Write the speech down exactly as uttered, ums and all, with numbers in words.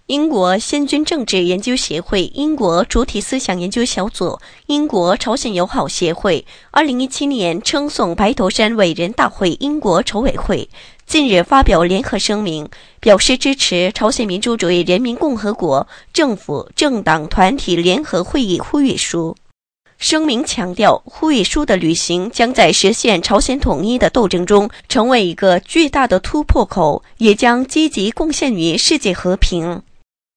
英国先军政治研究协会、英国主体思想研究小组、英国朝鲜友好协会二零一七年称颂白头山伟人大会英国筹委会近日发表联合声明，表示支持朝鲜民主主义人民共和国政府政党团体联合会议呼吁书。声明强调，呼吁书的履行将在实现朝鲜统一的斗争中成为一个巨大的突破口，也将积极贡献于世界和平。